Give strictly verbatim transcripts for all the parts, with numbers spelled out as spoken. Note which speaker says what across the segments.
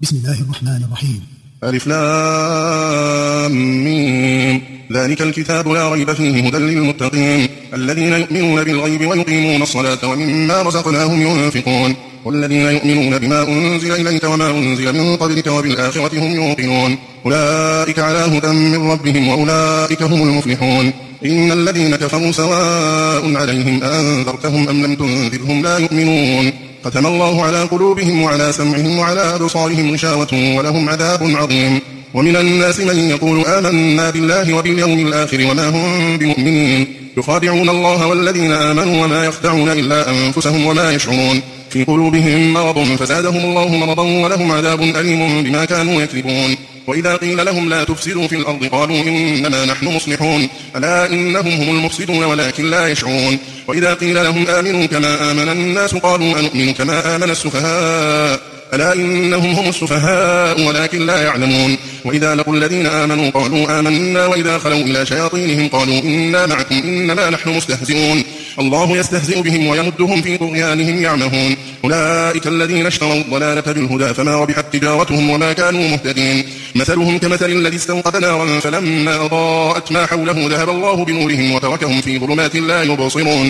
Speaker 1: بسم الله الرحمن الرحيم.
Speaker 2: ألف لام ميم. ذلك الكتاب لا ريب فيه هدى للمتقين الذين يؤمنون بالغيب ويقيمون الصلاة ومما رزقناهم ينفقون والذين يؤمنون بما أنزل إليك وما أنزل من قبلك وبالآخرة هم يوقنون أولئك على هدى من ربهم وأولئك هم المفلحون. إن الذين كفروا سواء عليهم أنذرتهم أم لم تنذرهم لا يؤمنون ختم الله على قلوبهم وعلى سمعهم وعلى أبصارهم غشاوة ولهم عذاب عظيم. ومن الناس من يقول آمنا بالله وباليوم الآخر وما هم بمؤمنين يخادعون الله والذين آمنوا وما يخدعون إلا أنفسهم وما يشعرون في قلوبهم مرض فزادهم الله مرضا ولهم عذاب أليم بما كانوا يكذبون. وإذا قيل لهم لا تفسدوا في الأرض قالوا إنما نحن مصلحون ألا إنهم هم المفسدون ولكن لا يشعرون. وإذا قيل لهم آمنوا كما آمن الناس قالوا أنؤمن كما آمن السفهاء ألا إنهم هم السفهاء ولكن لا يعلمون. وإذا لقوا الذين آمنوا قالوا آمنا وإذا خلوا إلى شياطينهم قالوا إنا معكم إنما نحن مستهزئون الله يستهزئ بهم ويمدهم في طغيانهم يعمهون. أولئك الذين اشتروا الضلالة بالهدى فما ربحت تجارتهم وما كانوا مهتدين. مثلهم كمثل الذي استوقد نارا فلما أضاءت ما حوله ذهب الله بنورهم وتركهم في ظلمات لا يبصرون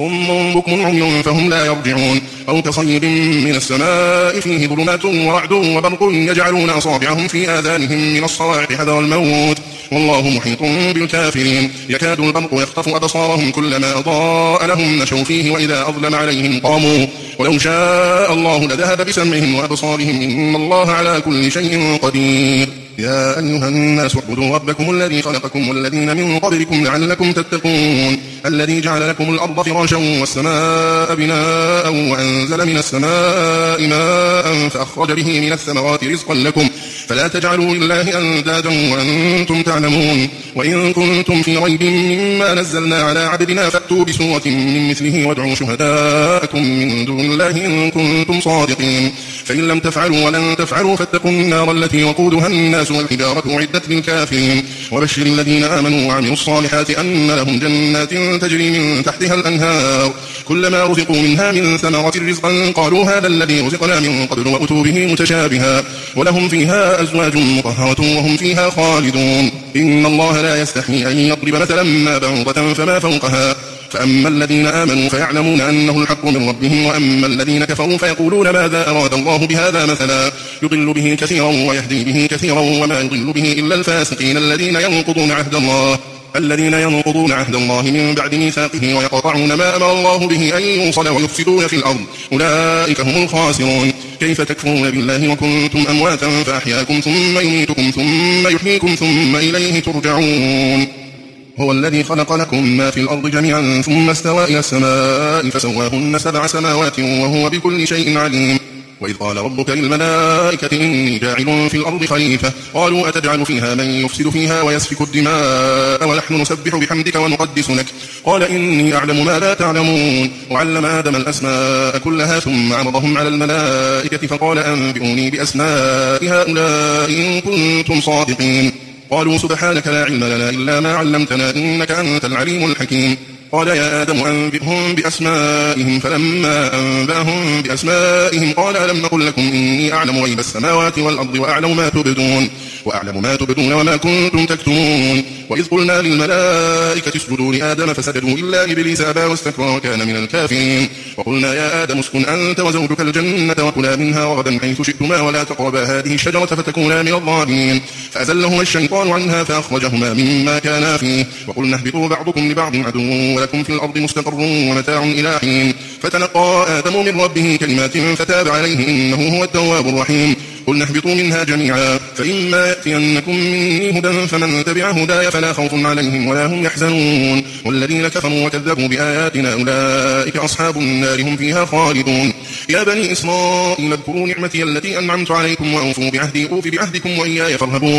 Speaker 2: صم بكم عمي فهم لا يرجعون. أو كصيب من السماء فيه ظلمات ورعد وبرق يجعلون أصابعهم في آذانهم من الصواعق حذر الموت والله محيط بالكافرين. يكاد البرق يخطف أبصارهم كلما أضاء لهم مشوا فيه وإذا أظلم عليهم قاموا ولو شاء الله لذهب بسمعهم وأبصارهم إن الله على كل شيء قدير. يا أيها الناس اعبدوا ربكم الذي خلقكم والذين من قبلكم لعلكم تتقون الذي جعل لكم الأرض فراشا والسماء بناء وأنزل من السماء ماء فأخرج به من الثمرات رزقا لكم فلا تجعلوا لله أندادا وأنتم تعلمون. وإن كنتم في ريب مما نزلنا على عبدنا فأتوا بسورة من مثله وادعوا شهداءكم من دون الله إن كنتم صادقين فإن لم تفعلوا ولن تفعلوا فاتقوا النار التي وقودها الناس والحجارة أعدت للكافرين. وبشر الذين آمنوا وعملوا الصالحات أن لهم جنات تجري من تحتها الأنهار كلما رزقوا منها من ثمرة رزقا قالوا هذا الذي رزقنا من قبل وأتوا به متشابها ولهم فيها أزواج مطهرة وهم فيها خالدون. إن الله لا يستحيي أن يضرب مثلا ما بعوضة فما فوقها فأما الذين آمنوا فيعلمون أنه الحق من ربهم وأما الذين كفروا فيقولون ماذا أراد الله بهذا مثلا يضل به كثيرا ويهدي به كثيرا وما يضل به إلا الفاسقين الذين ينقضون عهد الله الذين ينقضون عهد الله من بعد ميثاقه ويقطعون ما أمر الله به أن يوصل ويفسدون في الأرض أولئك هم الخاسرون. كيف تكفرون بالله وكنتم أمواتا فأحياكم ثم يميتكم ثم يحييكم ثم إليه ترجعون. هو الذي خلق لكم ما في الأرض جميعا ثم استوى إلى السماء فسواهن سبع سماوات وهو بكل شيء عليم. وإذ قال ربك للملائكة إني جاعل في الأرض خليفة قالوا أتجعل فيها من يفسد فيها ويسفك الدماء ونحن نسبح بحمدك ونقدس لك قال إني أعلم ما لا تعلمون. وعلم آدم الأسماء كلها ثم عرضهم على الملائكة فقال أنبئوني بأسماء هؤلاء إن كنتم صادقين قالوا سبحانك لا علم لنا إلا ما علمتنا إنك أنت العليم الحكيم. قال يا آدم أنبئهم بأسمائهم فلما أنبأهم بأسمائهم قال ألم نقل لكم إني أعلم غيب السماوات والأرض وأعلم ما تبدون وأعلم ما تبدون وما كنتم تكتمون. وإذ قلنا للملائكة اسجدوا لآدم فسجدوا إلا إبليس أبى واستكبر وكان من الكافرين. وقلنا يا آدم اسكن أنت وزوجك الجنة وكلا منها رغدا حيث شئتما ولا تقربا هذه الشجرة فتكونا من الظالمين فأزلهما الشيطان عنها فأخرجهما مما كانا فيه وقلنا اهبطوا بعضكم لبعض عدو ولكم في الأرض مستقر ومتاع إلى حين. فتلقى آدم من ربه كلمات فتاب عليه إنه هو التواب الرحيم. قلنا اهبطوا منها جميعا فإما يأتينكم مني هدى فمن تبع هداي فلا خوف عليهم ولا هم يحزنون والذين كفروا وكذبوا بآياتنا أولئك أصحاب النار هم فيها خالدون. يا بني إسرائيل اذكروا نعمتي التي أنعمت عليكم وأوفوا بعهدي أوف بعهدكم وإياي فارهبون.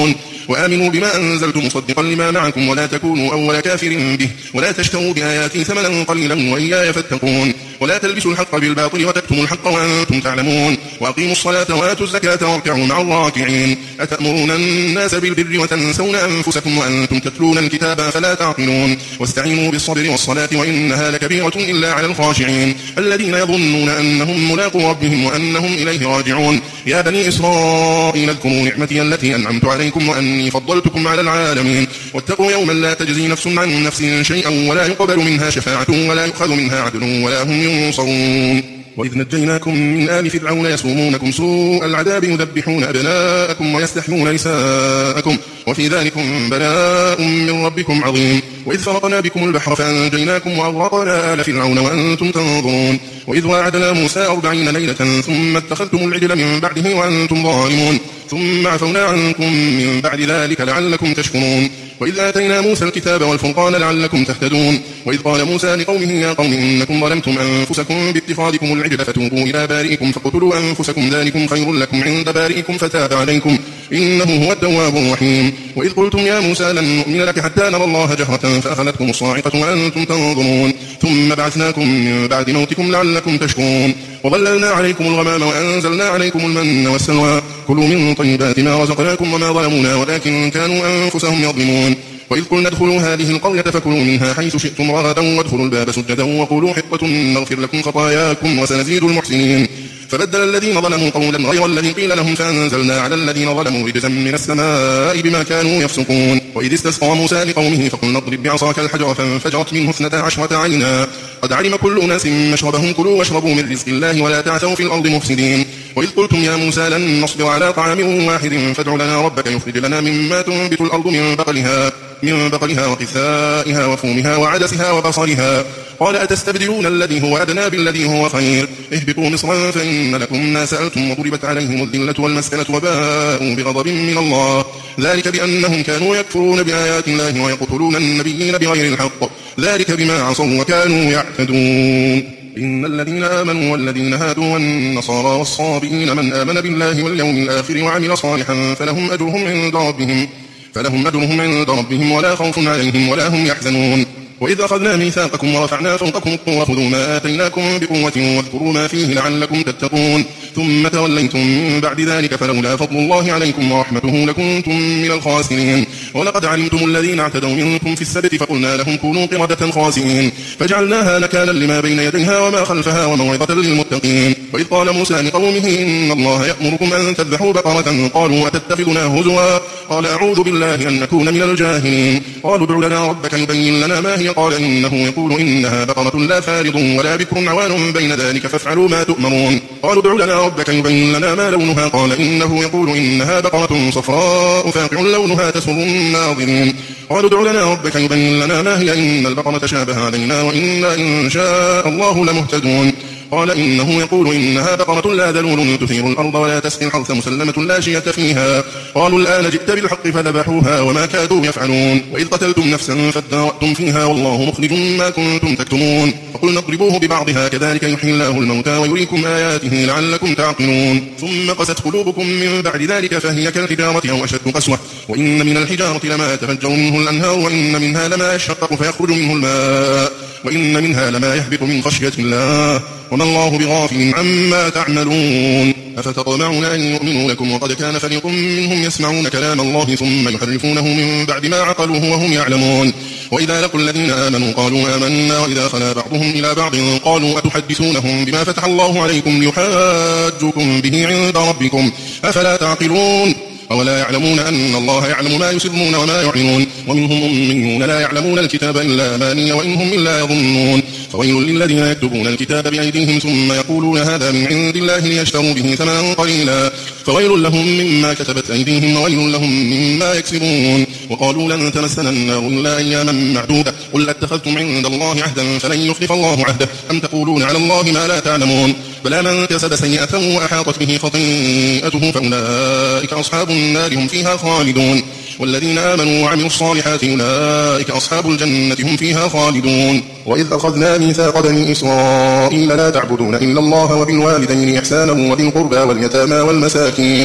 Speaker 2: وآمنوا بما أنزلت مصدقا لما معكم ولا تكونوا أول كافر به ولا تشتروا بآياتي ثمنا قليلا وإياي فاتقون ولا تلبسوا الحق بالباطل وتكتموا الحق وأنتم تعلمون وأقيموا الصلاة وآتوا الزكاة واركعوا مع الراكعين أتأمرون الناس بالبر وتنسون أنفسكم وأنتم تتلون الكتاب فلا تعقلون واستعينوا بالصبر والصلاة وإنها لكبيرة إلا على الخاشعين الذين يظنون أنهم ملاقو ربهم وأنهم إليه راجعون يا بني إسرائيل اذكروا نعمتي التي أنعمت عليكم وأني فضلتكم على العالمين واتقوا يوما لا تجزي نفس عن نفس شيئا ولا يقبل منها شفاعة ولا يؤخذ منها عدل ولا هم ينصرون وإذ نجيناكم من آل فرعون يسومونكم سوء العذاب يذبحون أبناءكم ويستحيون نساءكم وفي ذلكم بلاء من ربكم عظيم وإذ فرقنا بكم البحر فأنجيناكم وأغرقنا آل فرعون وأنتم تنظرون وإذ واعدنا موسى أربعين ليلة ثم اتخذتم العجل من بعده وأنتم ظالمون ثم عفونا عنكم من بعد ذلك لعلكم تشكرون وإذ آتينا موسى الكتاب والفرقان لعلكم تهتدون وإذ قال موسى لقومه يا قوم إنكم ظلمتم أنفسكم باتخاذكم العجل فتوبوا إلى بارئكم فاقتلوا أنفسكم ذلكم خير لكم عند بارئكم فتاب عليكم إنه هو التواب الرحيم وإذ قلتم يا موسى لن نؤمن لك حتى نرى الله جهرة فأخذتكم الصاعقة وأنتم تنظرون ثم بعثناكم من بعد موتكم لعلكم تشكرون وظللنا عليكم الغمام وأنزلنا عليكم المن والسلوى كلوا من طيبات ما رزقناكم وما ظلمونا ولكن كانوا أنفسهم يظلمون وإذ قلنا ادخلوا هذه القرية فكلوا منها حيث شئتم رغدا وادخلوا الباب سجدا وقولوا حطة نغفر لكم خطاياكم وسنزيد المحسنين فبدل الذين ظلموا قولا غير الذي قيل لهم فأنزلنا على الذين ظلموا رجزا من السماء بما كانوا يفسقون وإذ استسقى موسى لقومه فقلنا اضرب بعصاك الحجر فانفجرت منه اثنتا عشرة عينا قد علم كل أناس مشربهم كلوا واشربوا من رزق الله ولا تعثوا في الأرض مفسدين وإذ قلتم يا موسى لن نصبر على طعام واحد فادع لنا ربك يخرج لنا مما تنبت الأرض من بقلها من بقلها وقثائها وفومها وعدسها وبصلها قال أتستبدلون الذي هو أدنى بالذي هو خير اهبطوا مصرا فإن لكم ما سألتم وضربت عليهم الذلة والمسكنة وباءوا بغضب من الله ذلك بأنهم كانوا يكفرون بآيات الله ويقتلون النبيين بغير الحق ذلك بما عصوا وكانوا يعتدون إن الذين آمنوا والذين هادوا والنصارى والصابئين من آمن بالله واليوم الآخر وعمل صالحا فلهم أجرهم عند ربهم فلهم أجرهم عند ربهم ولا خوف عليهم ولا هم يحزنون وإذ أخذنا ميثاقكم ورفعنا فوقكم الطور خذوا ما آتيناكم بقوة واذكروا ما فيه لعلكم تتقون ثم توليتم من بعد ذلك فلولا فضل الله عليكم ورحمته لكنتم من الخاسرين ولقد علمتم الذين اعتدوا منكم في السبت فقلنا لهم كونوا قردة خاسئين فجعلناها نكالا لما بين يديها وما خلفها وموعظة للمتقين وإذ قال موسى لقومه إن الله يأمركم أن تذبحوا بقرة قالوا أتتخذنا هزوا قال أعوذ بالله أن نكون من الجاهلين قالوا ادع لنا ربك يبين لنا ما هي قال إنه يقول إنها بقرة لا فارض ولا بكر عوان بين ذلك فافعلوا ما تؤمرون قالوا ادع لنا ربك يبين لنا ما لونها قال إنه يقول إنها بقرة صفراء فاقع لونها تسر الناظرين قالوا ادع لنا ربك يبين لنا ما هي إن البقرة تشابه علينا وإنا إن شاء الله لمهتدون قال إنه يقول إنها بقرة لا ذلول تثير الأرض ولا تسقي الحرث مسلمة لا شية فيها قالوا الآن جئت بالحق فذبحوها وما كادوا يفعلون وإذ قتلتم نفسا فادارأتم فيها والله مخرج ما كنتم تكتمون فقلنا اضربوه ببعضها كذلك يحيي الله الموتى ويريكم آياته لعلكم تعقلون ثم قست قلوبكم من بعد ذلك فهي كالحجارة أو أشد قسوة وإن من الحجارة لما يتفجر منه الأنهار وإن منها لما يشقق فيخرج منه الماء وإن منها لما يهبط من خشية الله وما الله بغافل عما تعملون أفتطمعون أن يؤمنوا لكم وقد كان فريق منهم يسمعون كلام الله ثم يحرفونه من بعد ما عقلوه وهم يعلمون وإذا لقوا الذين آمنوا قالوا آمنا وإذا خلا بعضهم إلى بعض قالوا أتحدثونهم بما فتح الله عليكم ليحاجوكم به عند ربكم أفلا تعقلون أولا يعلمون أن الله يعلم ما يسرون وما يعلنون ومنهم أميون لا يعلمون الكتاب إلا أماني وإنهم إلا يظنون فويل للذين يكتبون الكتاب بأيديهم ثم يقولون هذا من عند الله ليشتروا به ثمنا قليلا فويل لهم مما كتبت أيديهم وويل لهم مما يكسبون وقالوا لن تمسنا النار إلا أياما معدودة قل اتخذتم عند الله عهدا فلن يخلف الله عهده أم تقولون على الله ما لا تعلمون بلى من كسب سيئة وأحاطت به خطيئته فأولئك أصحاب النار هم فيها خالدون والذين آمنوا وعملوا الصالحات أولئك أصحاب الجنة هم فيها خالدون وإذ أخذنا ميثاق بني إسرائيل لا تعبدون إلا الله وبالوالدين إحسانا وذي القربى واليتامى والمساكين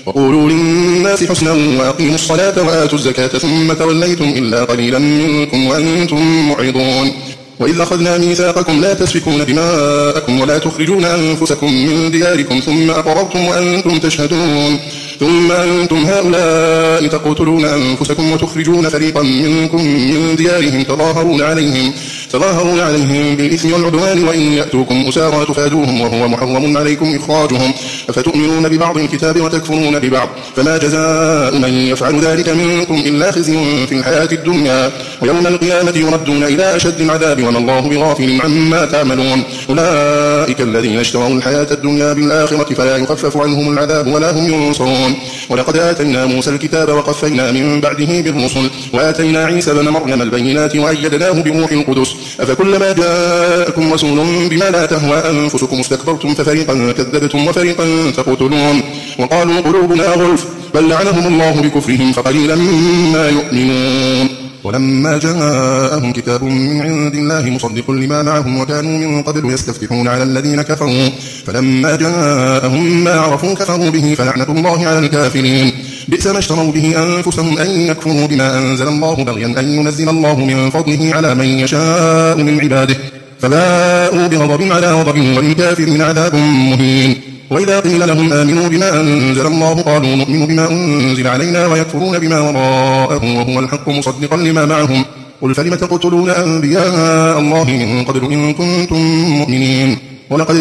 Speaker 2: وقولوا للناس حسنا وأقيموا الصلاة وآتوا الزكاة ثم توليتم إلا قليلا منكم وأنتم معرضون وإذ أخذنا ميثاقكم لا تسفكون دماءكم ولا تخرجون أنفسكم من دياركم ثم أقررتم وأنتم تشهدون ثم أنتم هؤلاء تقتلون أنفسكم وتخرجون فريقا منكم من ديارهم تظاهرون عليهم تظاهرون عليهم بالإثم والعدوان وإن يأتوكم أسارى تفادوهم وهو محرم عليكم إخراجهم أفتؤمنون ببعض الكتاب وتكفرون ببعض فما جزاء من يفعل ذلك منكم إلا خزي في الحياة الدنيا ويوم القيامة يردون إلى أشد العذاب وما الله بغافل عما تعملون أولئك الذين اشتروا الحياة الدنيا بالآخرة فلا يخفف عنهم العذاب ولا هم ينصرون ولقد آتينا موسى الكتاب وقفينا من بعده بالرسل وآتينا عيسى بن مريم البينات وأيدناه بروح القدس أفكلما جاءكم رسول بما لا تهوى أنفسكم استكبرتم ففريقا كذبتم وفريقا تقتلون وقالوا قلوبنا غلف بل لعنهم الله بكفرهم فقليلا ما يؤمنون ولما جاءهم كتاب من عند الله مصدق لما معهم وكانوا من قبل يستفتحون على الذين كفروا فلما جاءهم ما عرفوا كفروا به فلعنة الله على الكافرين بئس ما اشتروا به أنفسهم أن يكفروا بما أنزل الله بغيا أن ينزل الله من فضله على من يشاء من عباده فباءوا بغضب على غضب وللكافرين عذاب مهين وإذا قيل لهم آمنوا بما أنزل الله قالوا نؤمن بما أنزل علينا ويكفرون بما وراءه وهو الحق مصدقا لما معهم قل فلم تقتلون أنبياء الله من قبل إن كنتم مؤمنين ولقد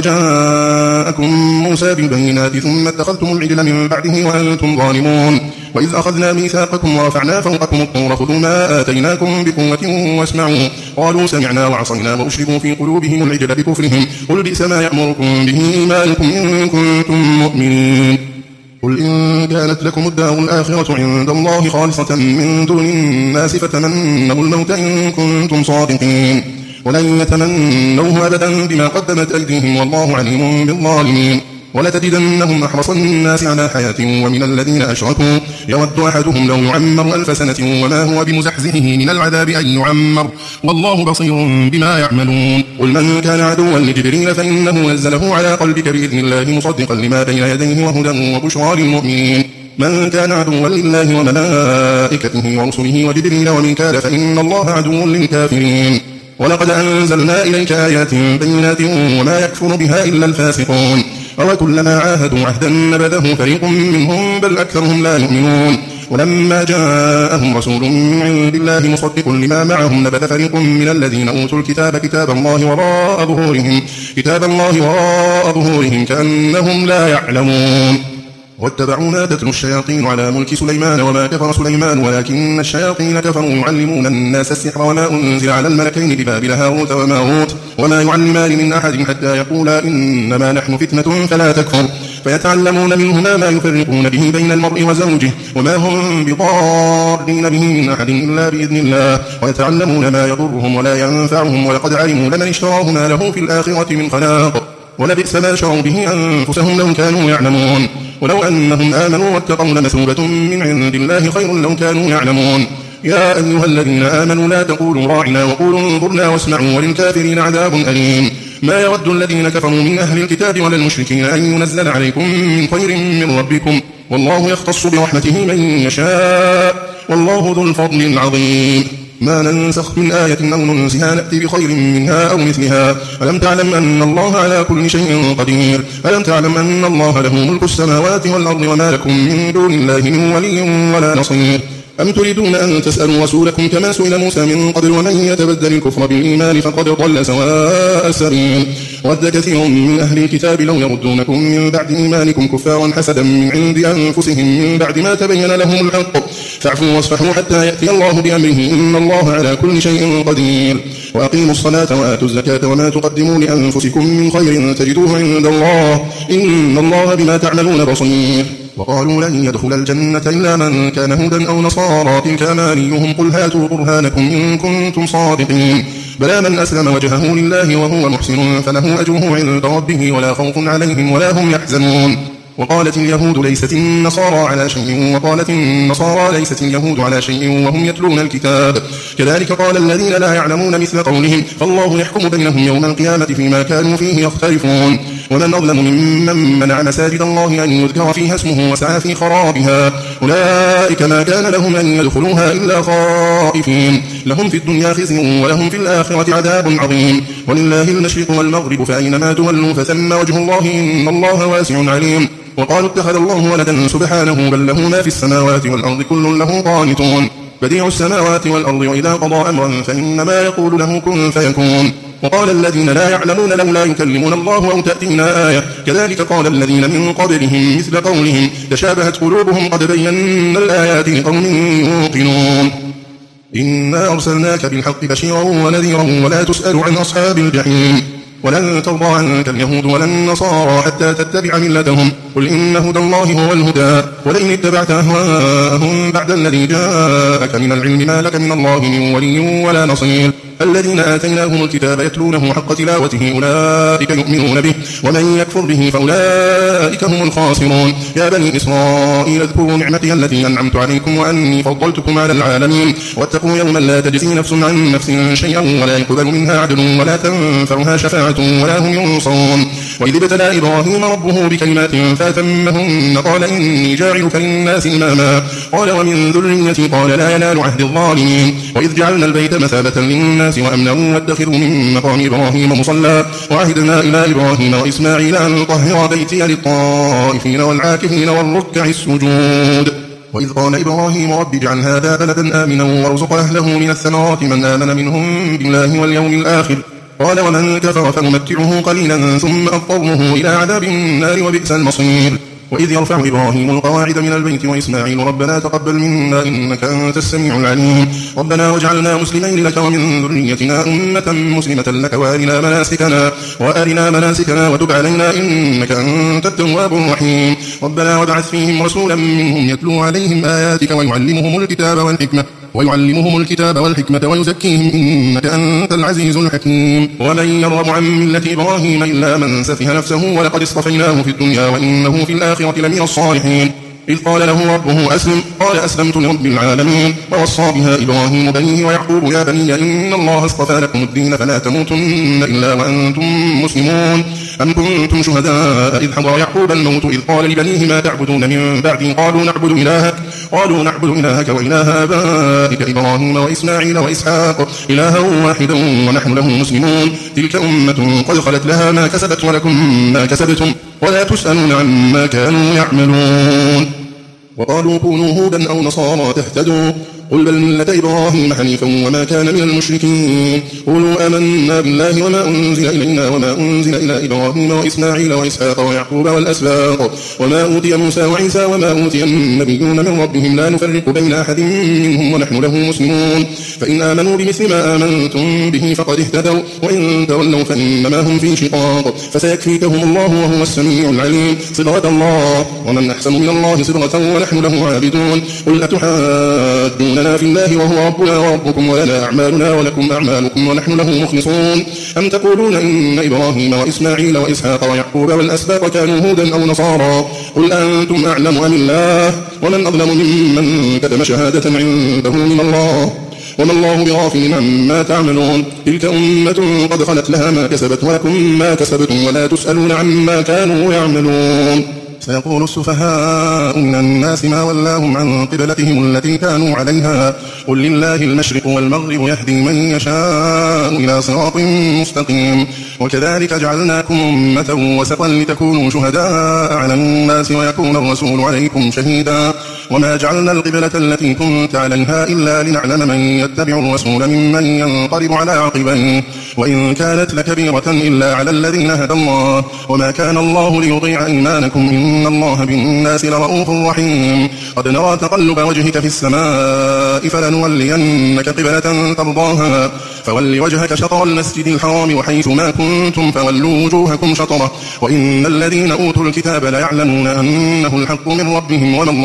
Speaker 2: جاءكم موسى بالبينات ثم اتخذتم العجل من بعده وأنتم ظالمون وإذ أخذنا ميثاقكم ورفعنا فوقكم الطور خذوا ما آتيناكم بقوة واسمعوا قالوا سمعنا وعصينا وأشربوا في قلوبهم العجل بكفرهم قل بئس ما يأمركم به إيمانكم إن كنتم مؤمنين قل إن كانت لكم الدار الآخرة عند الله خالصة من دون الناس فتمنوا الموت إن كنتم صادقين ولن يتمنوه أبدا بما قدمت أيديهم والله عليم بالظالمين ولتجدنهم أحرص الناس على حياة ومن الذين أشركوا يود أحدهم لو يعمر ألف سنة وما هو بمزحزحه من العذاب أن يعمر والله بصير بما يعملون قل من كان عدوا لجبريل فإنه نزله على قلبك بإذن الله مصدقا لما بين يديه وهدى وبشرى للمؤمنين من كان عدوا لله وملائكته ورسله وجبريل وميكال فإن الله عدو للكافرين ولقد أنزلنا إليك آيات بينات وما يكفر بها إلا الفاسقون وكلما عاهدوا عهدا نبذه فريق منهم بل أكثرهم لا يؤمنون ولما جاءهم رسول من عند الله مصدق لما معهم نبذ فريق من الذين أوتوا الكتاب كتاب الله وراء ظهورهم كتاب الله وراء ظهورهم كأنهم لا يعلمون واتبعوا ما تتلو الشياطين على ملك سليمان وما كفر سليمان ولكن الشياطين كفروا يعلمون الناس السحر وما أنزل على الملكين ببابل هاروت وماروت وما يعلمان من أحد حتى يقولا إنما نحن فتنة فلا تكفر فيتعلمون منهما ما يفرقون به بين المرء وزوجه وما هم بضارين به من أحد إلا بإذن الله ويتعلمون ما يضرهم ولا ينفعهم ولقد علموا لمن اشتراه ما له في الآخرة من خلاق ولبئس ما شروا به أنفسهم لو كانوا يعلمون ولو أنهم آمنوا واتقوا لمثوبة من عند الله خير لو كانوا يعلمون يا أيها الذين آمنوا لا تقولوا راعنا وقولوا انظرنا واسمعوا وللكافرين عذاب أليم ما يود الذين كفروا من أهل الكتاب ولا المشركين أن ينزل عليكم من خير من ربكم والله يختص برحمته من يشاء والله ذو الفضل العظيم ما ننسخ من آية أو ننسها نأتي بخير منها أو مثلها ألم تعلم أن الله على كل شيء قدير ألم تعلم أن الله له ملك السماوات والأرض وما لكم من دون الله من ولي ولا نصير أم تريدون أن تسألوا رسولكم كما سئل موسى من قبل ومن يتبدل الكفر بالإيمان فقد ضل سواء السبيل ود كثير من أهل الكتاب لو يردونكم من بعد إيمانكم كفارا حسدا من عند أنفسهم من بعد ما تبين لهم الحق فاعفوا واصفحوا حتى يأتي الله بأمره إن الله على كل شيء قدير وأقيموا الصلاة وآتوا الزكاة وما تقدموا لأنفسكم من خير تجدوه عند الله إن الله بما تعملون بصير وقالوا لن يدخل الجنة إلا من كان هودا أو نصارى تلك أمانيهم قل هاتوا برهانكم إن كنتم صادقين بلى من أسلم وجهه لله وهو محسن فله أجره عند ربه ولا خوف عليهم ولا هم يحزنون وقالت اليهود ليست النصارى على شيء وقالت النصارى ليست اليهود على شيء وهم يتلون الكتاب كذلك قال الذين لا يعلمون مثل قولهم فالله يحكم بينهم يوم القيامة فيما كانوا فيه يختلفون ومن أظلم ممن منع مساجد الله أن يذكر فيها اسمه وسعى في خرابها أولئك ما كان لهم أن يدخلوها إلا خائفين لهم في الدنيا خزي ولهم في الآخرة عذاب عظيم ولله المشرق والمغرب فأينما تولوا فثم وجه الله إن الله واسع عليم وقالوا اتخذ الله ولدا سبحانه بل له ما في السماوات والأرض كل له قانتون بديع السماوات والأرض وإذا قضى أمرا فإنما يقول له كن فيكون وقال الذين لا يعلمون لولا يكلمنا الله أو تأتينا آية كذلك قال الذين من قبلهم مثل قولهم تشابهت قلوبهم قد بينا الآيات لقوم يوقنون إنا أرسلناك بالحق بشيرا ونذيرا ولا تسأل عن أصحاب الجحيم ولن ترضى عنك اليهود ولا النصارى حتى تتبع ملتهم قل إن هدى الله هو الهدى ولئن اتبعت أهواءهم بعد الذي جاءك من العلم ما لك من الله من ولي ولا نصير الذين آتيناهم الكتاب يتلونه حق تلاوته أولئك يؤمنون به ومن يكفر به فأولئك هم الخاسرون يا بني إسرائيل اذكروا نعمتي التي أنعمت عليكم وأني فضلتكم على العالمين واتقوا يوما لا تجزي نفس عن نفس شيئا ولا يقبل منها عدل ولا تنفعها شفاعة ولا هم ينصرون وإذ ابتلى إبراهيم ربه بكلمات فأتمهن قال إني جاعلك للناس إماما قال ومن ذريتي قال لا ينال عهد الظالمين وإذ جعلنا البيت مثابة للناس وأمنا واتخذوا من مقام إبراهيم مصلى وعهدنا إلى إبراهيم وإسماعيل أن طهر بيتي للطائفين والعاكفين والركع السجود وإذ قال إبراهيم رب اجعل هذا بلدا آمنا وارزق أهله من الثمرات من آمن منهم بالله واليوم الآخر قال ومن كفر فنمتعه قليلا ثم أضطره إلى عذاب النار وبئس المصير وإذ يرفع إبراهيم القواعد من البيت وإسماعيل ربنا تقبل منا إنك أنت السميع العليم ربنا واجعلنا مسلمين لك ومن ذريتنا أمة مسلمة لك وأرنا مناسكنا وأرنا مناسكنا وتب علينا إنك أنت التواب الرحيم ربنا وابعث فيهم رسولا منهم يتلو عليهم آياتك ويعلمهم الكتاب والحكمة ويعلمهم الكتاب والحكمة ويزكيهم إنك أنت العزيز الحكيم ومن يرغب عن ملة إبراهيم إلا من سفه نفسه ولقد اصطفيناه في الدنيا وإنه في الآخرة لمن الصالحين إذ قال له ربه أسلم قال أسلمت لرب العالمين ووصى بها إبراهيم بنيه ويعقوب يا بني إن الله اصطفى لكم الدين فلا تموتن إلا وأنتم مسلمون أم كنتم شهداء إذ حضر يعقوب الموت إذ قال لبنيه ما تعبدون من بعدي قالوا نعبد إلهك قالوا نعبد إلهك وإله آبائك إبراهيم وإسماعيل وإسحاق إلها واحدا ونحن له مسلمون تلك أمة قد خلت لها ما كسبت ولكم ما كسبتم ولا تسألون عما كانوا يعملون وقالوا كونوا هودا أو نصارى تهتدوا قل بل ملة إبراهيم حنيفا وما كان من المشركين قولوا آمنا بالله وما أنزل إلينا وما أنزل إلى إبراهيم وإسماعيل وإسحاق ويعقوب والأسباط وما أوتي موسى وعيسى وما أوتي النبيون من ربهم لا نفرق بين أحد منهم ونحن له مسلمون فإن آمنوا بمثل ما آمنتم به فقد اهتدوا وإن تولوا فإنما هم في شقاق فسيكفيكهم الله وهو السميع العليم صبغة الله ومن أحسن من الله صبغة ونحن له عابدون قل أتحاجون لنا في الله وهو ربنا وربكم ولنا أعمالنا ولكم أعمالكم ونحن له مخلصون أم تقولون إن إبراهيم وإسماعيل وإسحاق ويعقوب والأسباط كانوا هودا أو نصارى قل أنتم أعلم أم الله ومن أظلم ممن كتم شهادة عنده من الله وما الله بغافل عما تعملون تلك أمة قد خلت لها ما كسبت ولكم ما كسبتم ولا تسألون عما كانوا يعملون سيقول السفهاء من الناس ما ولاهم عن قبلتهم التي كانوا عليها قل لله المشرق والمغرب يهدي من يشاء إلى صراط مستقيم وكذلك جعلناكم أمة وسطا لتكونوا شهداء على الناس ويكون الرسول عليكم شهيدا وما جعلنا القبلة التي كنت عليها إلا لنعلم من يتبع الرسول ممن ينقلب على عقبيه وإن كانت لكبيرة إلا على الذين هدى الله وما كان الله ليضيع إيمانكم إن الله بالناس لرؤوف رحيم قد نرى تقلب وجهك في السماء فلنولينك قبلة ترضاها فول وجهك شطر المسجد الحرام وحيث ما كنتم فولوا وجوهكم شطره وإن الذين أوتوا الكتاب ليعلمون أنه الحق من ربهم وما الله بغافل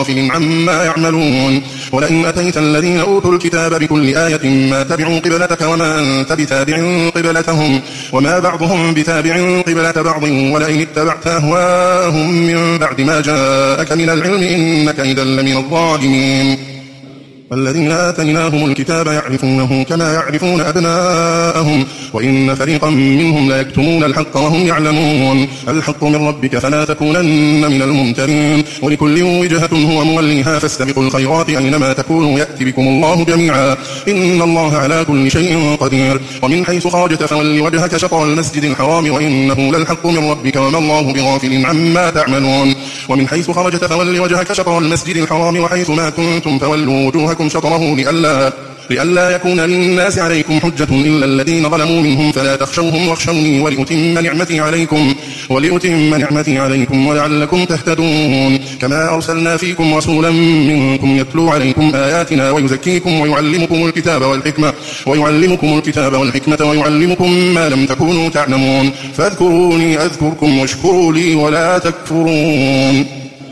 Speaker 2: بغافل عما يعملون ولئن أتيت الذين أوتوا الكتاب بكل آية ما تبعوا قبلتك وما أنت بتابع قبلتهم وما بعضهم بتابع قبلة بعض ولئن اتبعت أهواءهم من بعد ما جاءك من العلم إنك إذا لمن الظالمين والذين آتيناهم الكتاب يعرفونه كما يعرفون أبناءهم وإن فريقا منهم لا يكتمون الحق وهم يعلمون الحق من ربك فلا تكونن من الممترين ولكل وجهة هو موليها فاستبقوا الخيرات أينما تكونوا يأتي بكم الله جميعا إن الله على كل شيء قدير ومن حيث خرجت فول وجهك شطر المسجد الحرام وإنه للحق من ربك وما الله بغافل عما تعملون ومن حيث خرجت فول وجهك شطر المسجد الحرام وحيث ما كنتم فولوا وجوهكم شطره لئلا لئلا يكون للناس عليكم حجة إلا الذين ظلموا منهم فلا تخشوهم واخشوني ولأتم نعمتي عليكم ولأتم نعمتي عليكم ولعلكم تهتدون كما أرسلنا فيكم رسولا منكم يتلو عليكم آياتنا ويزكيكم ويعلمكم الكتاب والحكمة ويعلمكم الكتاب والحكمة ويعلمكم ما لم تكونوا تعلمون فاذكروني أذكركم واشكروا لي ولا تكفرون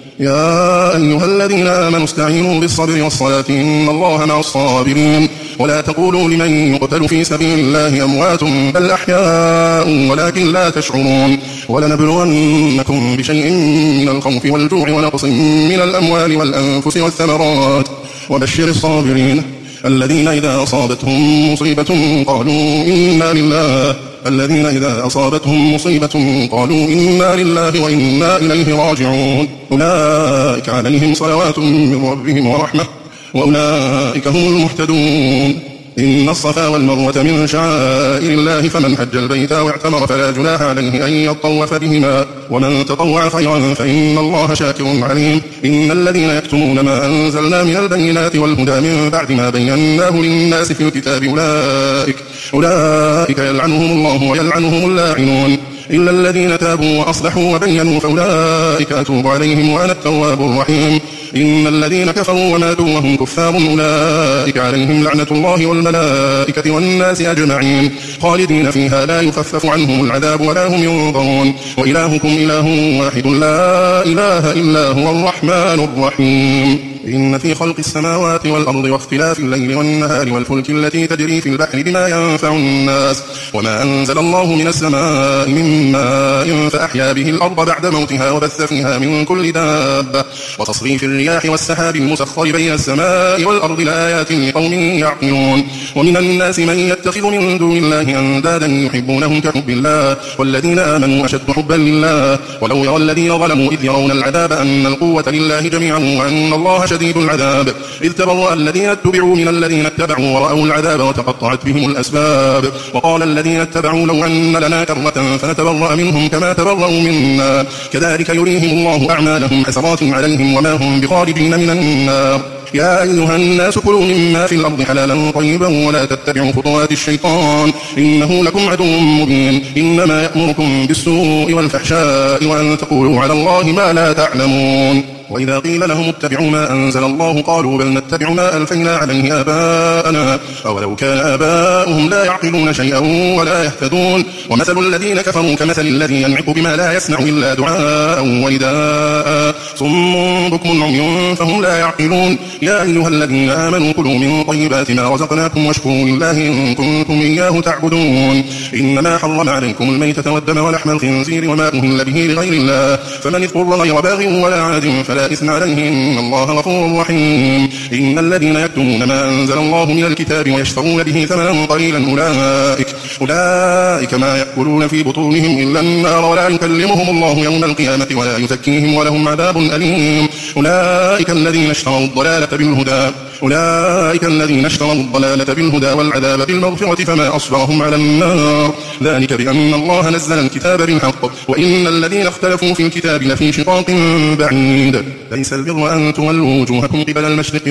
Speaker 2: يا أيها الذين آمنوا استعينوا بالصبر والصلاة إن الله مع الصابرين ولا تقولوا لمن يقتل في سبيل الله أموات بل أحياء ولكن لا تشعرون ولنبلونكم بشيء من الخوف والجوع ونقص من الأموال والأنفس والثمرات وبشر الصابرين الذين إذا أصابتهم مصيبة قالوا إنا لله الذين إذا أصابتهم مصيبة قالوا إنا لله وإنا إليه راجعون أولئك عليهم صلوات من ربهم ورحمة وأولئك هم المهتدون إن الصفا والمروة من شعائر الله فمن حج البيت واعتمر فلا جناح عليه أن يطوف بهما ومن تطوع خيرا فإن الله شاكر عليم إن الذين يكتمون ما أنزلنا من البينات والهدى من بعد ما بيناه للناس في الكتاب أولئك, أولئك يلعنهم الله ويلعنهم اللاعنون إلا الذين تابوا وأصلحوا وبينوا فأولئك أتوب عليهم وأنا التواب الرحيم إن الذين كفروا وماتوا وهم كفار أولئك عليهم لعنة الله والملائكة والناس أجمعين خالدين فيها لا يخفف عنهم العذاب ولا هم ينظرون وإلهكم إله واحد لا إله إلا هو الرحمن الرحيم إن في خلق السماوات والأرض واختلاف الليل والنهار والفلك التي تجري في البحر بما ينفع الناس وما أنزل الله من السماء من ماء فأحيا به الأرض بعد موتها وبث فيها من كل دابة وتصريف الرياح والسحاب المسخر بين السماء والأرض لآيات لقوم يعقلون ومن الناس من يتخذ من دون الله أندادا يحبونهم كحب الله والذين آمنوا أشد حبا لله ولو يرى الذين ظلموا إذ يرون العذاب أن القوة لله جميعا وأن الله شديد العذاب إذ تبرأ الذين اتبعوا من الذين اتبعوا ورأوا العذاب وتقطعت بهم الأسباب وقال الذين اتبعوا لو أن لنا كرة فنتبرأ منهم كما تبرأوا منا كذلك يريهم الله أعمالهم حسرات عليهم وما هم بخارجين من النار يا أيها الناس كلوا مما في الأرض حلالا طيبا ولا تتبعوا خطوات الشيطان إنه لكم عدو مبين إنما يأمركم بالسوء والفحشاء وأن تقولوا على الله ما لا تعلمون وإذا قيل لهم اتبعوا ما أنزل الله قالوا بل نتبع ما ألفينا عليه آباءنا أولو كان آباؤهم لا يعقلون شيئا ولا يهتدون ومثل الذين كفروا كمثل الذي ينعق بما لا يسمع إلا دعاء ونداء صم بكم عمي فهم لا يعقلون يا أيها الذين آمنوا كلوا من طيبات ما رزقناكم واشكروا لله إن كنتم إياه تعبدون إنما حرم عليكم الميتة والدم ولحم الخنزير وما أهل به لغير الله فمن اضطر غير باغ ولا عاد فلا إثم عليه إن الله غفور رحيم إن الذين يكتمون ما أنزل الله من الكتاب ويشترون به ثمنا قليلا أولئك, أولئك ما يأكلون في بطونهم إلا النار ولا يكلمهم الله يوم القيامة ولا يزكيهم ولهم عذاب أليم أولئك الذين اشتروا الضلالة بالهدى أولئك الذين اشتروا الضلالة بالهدى والعذاب بالمغفرة فما أصبرهم على النار ذلك بأن الله نزل الكتاب بالحق وإن الذين اختلفوا في الكتاب لفي شقاق بعيد ليس البر أن تولوا وجوهكم قبل المشرق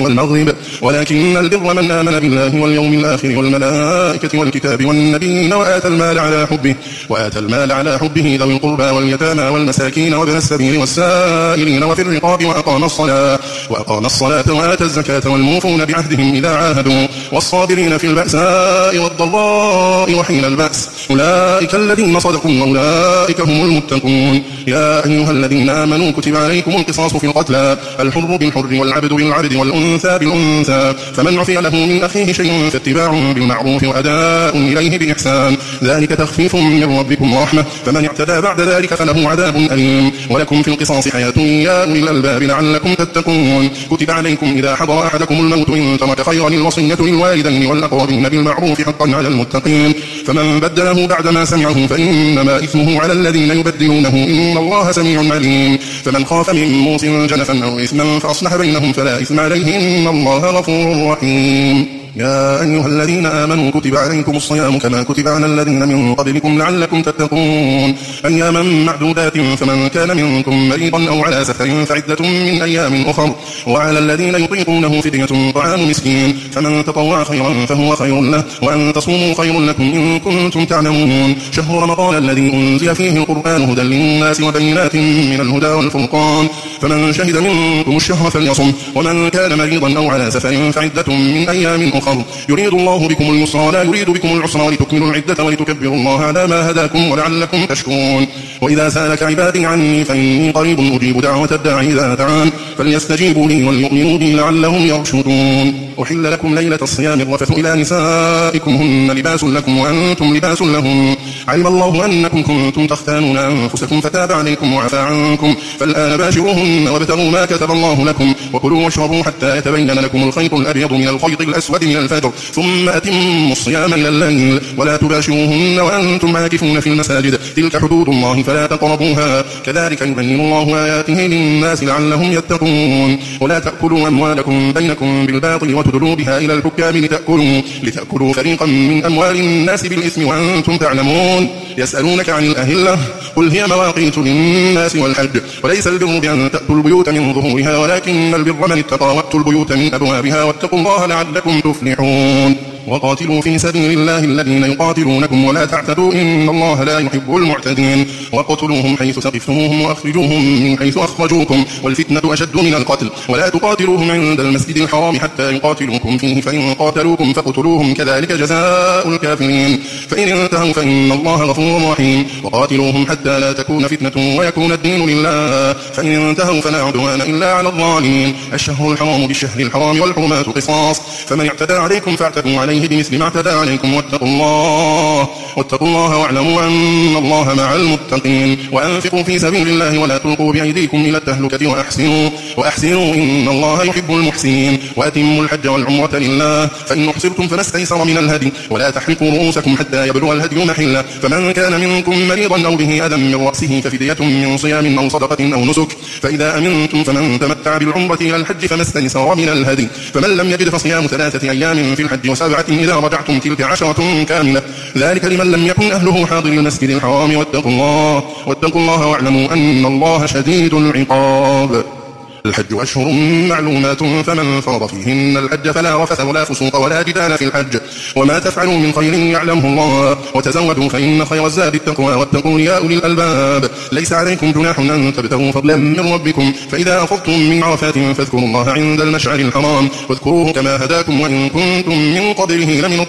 Speaker 2: والمغرب، ولكن البر من آمن بالله واليوم الآخر والملائكة والكتاب والنبيين وآتى المال على حبه وآتى المال على حبه ذوي القربى واليتامى والمساكين وابن السبيل والسائلين وفي الرقاب وأقام الصلاة وأقام الصلاة وآتى الزكاة والموفون بعهدهم إذا عاهدوا والصابرين في البأساء والضراء وحين البأس، أولئك الذين صدقوا وأولئك هم المتقون. يا أيها الذين آمنوا كتب عليكم القصاص في القتلى، الحر بالحر والعبد بالعبد والأنثى بالأنثى، فمن عفي له من أخيه شيء فاتباع بالمعروف وأداء إليه بإحسان، ذلك تخفيف من ربكم ورحمة، فمن اعتدى بعد ذلك فله عذاب أليم. ولكم في القصاص حياة يا أولي الألباب لعلكم تتقون. كتب عليكم إذا حضر أحدكم الموت إن ترك خيرا الوصية للوالدين والأقربين بالمعروف حقا على المتقين، فمن بدله بعدما سمعه فإنما إثمه على الذين يبدلونه إن الله سميع عليم. فمن خاف من موص جنفا أو إثما فأصلح بينهم فلا إثم عليه إن الله غفور رحيم. يا أيها الذين آمنوا كتب عليكم الصيام كما كتب على الذين من قبلكم لعلكم تتقون، أياما معدودات، فمن كان منكم مريضا أو على سفر فعدة من أيام أخر، وعلى الذين يطيقونه فدية طعام مسكين، فمن تطوع خيرا فهو خير له، وأن تصوموا خير لكم إن كنتم تعلمون. شهر رمضان الذي أنزل فيه القرآن هدى للناس وبينات من الهدى والفرقان، فمن شهد منكم الشهر فليصم، ومن كان مريضا أو على سفر فعدة من أيام أخر، يريد الله بكم اليسر لا يريد بكم العسر ولتكملوا العدة ولتكبروا الله على ما هداكم ولعلكم تشكرون. وإذا سألك عبادي عني فإني قريب أجيب دعوة الداعي إذا دعان، فليستجيبوا لي وليؤمنوا بي لعلهم يرشدون. أحل لكم ليلة الصيام الرفث إلى نسائكم هن لباس لكم وأنتم لباس لهم، علم الله أنكم كنتم تختانون أنفسكم فتاب عليكم وعفى عنكم، فالآن باشروهن وابتغوا ما كتب الله لكم، وكلوا واشربوا حتى يتبين لكم الخيط الأبيض من الخيط الأسود من الفجر، ثم أتموا الصيام إلى الليل، ولا تباشروهن وأنتم عاكفون في المساجد، تلك حدود الله فلا تقربوها، كذلك يبين الله آياته للناس لعلهم يتقون. ولا تأكلوا أموالكم بينكم بالباطل وتدلوا بها إلى الحكام لتأكلوا, لتأكلوا فريقا من أموال الناس بالإثم وأنتم تعلمون. يسألونك عن الأهلة قل هي مواقيت للناس والحج، وليس البر بأن تأتوا البيوت من ظهورها ولكن البر من اتقى وأتوا البيوت من أبوابها واتقوا الله لعلكم تفلحون. وقاتلوا في سبيل الله الذين يقاتلونكم ولا تعتدوا إن الله لا يحب المعتدين، وقتلوهم حيث ثقفتموهم وأخرجوهم من حيث أخرجوكم، والفتنة أشد من القتل، ولا تقاتلوهم عند المسجد الحرام حتى يقاتلوكم فيه، فإن قاتلوكم فاقتلوهم كذلك جزاء الكافرين، فإن انتهوا فإن الله غفور رحيم. وقاتلوهم حتى لا تكون فتنة ويكون الدين لله، فإن انتهوا فلا عدوان إلا على الظالمين. الشهر الحرام بالشهر الحرام والحرمات قصاص، فمن اعتدى عليكم فاعتدوا عليه بمثل ما اعتدى عليكم، واتقوا الله واتقوا الله واعلموا أن الله مع المتقين. وأنفقوا في سبيل الله ولا تلقوا بأيديكم إلى التهلكة وأحسنوا وأحسنوا إن الله يحب المحسنين. وأتموا الحج والعمرة لله، فإن أحصرتم فما استيسر من الهدي، ولا تحلقوا رؤوسكم حتى يبلغ الهدي محله، فمن كان منكم مريضا أو به أذى من رأسه ففدية من صيام أو صدقة أو نسك، فإذا أمنتم فمن تمتع بالعمرة إلى الحج فما استيسر من الهدي، فمن لم يجد فصيام ثلاثة أيام في الحج وسبعة إذا رجعتم تلك عشرة كاملة، ذلك لمن لم يكن أهله حاضر المسجد الحرام. واتقوا الله واتقوا الله واعلموا أن الله شديد العقاب. الحج أشهر معلومات، فمن فرض فيهن الحج فلا رفث ولا فسوق ولا جدال في الحج، وما تفعلوا من خير يعلمه الله، وتزودوا فإن خير الزاد التقوى، واتقون يا أولي الألباب. ليس عليكم جناح أن تبتغوا فضلا من ربكم، فإذا أفضتم من عرفات فاذكروا الله عند المشعر الحرام، واذكروه كما هداكم وإن كنتم من قبله لمن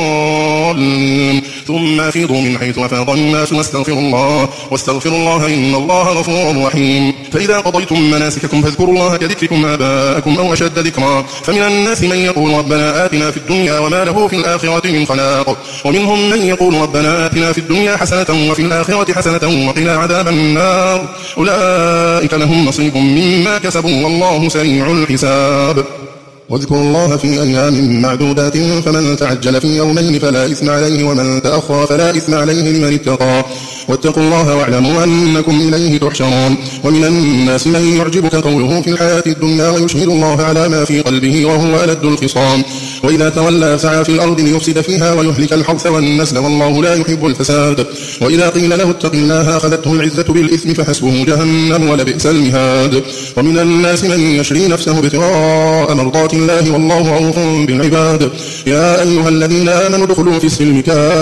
Speaker 2: الضالين. ثم أفيضوا من حيث أفاض الناس واستغفروا الله واستغفروا الله إن الله غفور رحيم. فإذا قضيتم مناسككم فاذكروا الله كذكركم آباءكم أو أشد ذكرا، فمن الناس من يقول ربنا آتنا في الدنيا وما له في الآخرة من خلاق، ومنهم من يقول ربنا آتنا في الدنيا حسنة وفي الآخرة حسنة وقنا عذاب النار، أولئك لهم نصيب مما كسبوا والله سريع الحساب. واذكروا الله في أيام معدودات، فمن تعجل في يومين فلا إثم عليه ومن تأخر فلا إثم عليه لمن اتقى، واتقوا الله واعلموا أنكم إليه تحشرون. ومن الناس من يعجبك قوله في الحياة الدنيا ويشهد الله على ما في قلبه وهو ألد الخصام، وإذا تولى سعى في الأرض ليفسد فيها ويهلك الحرث والنسل والله لا يحب الفساد. وإذا قيل له اتق الله أخذته العزة بالإثم فحسبه جهنم ولبئس المهاد. ومن الناس من يشري نفسه ابتغاء مرضات الله والله رؤوف بالعباد. يا أيها الذين آمنوا ادخلوا في السلم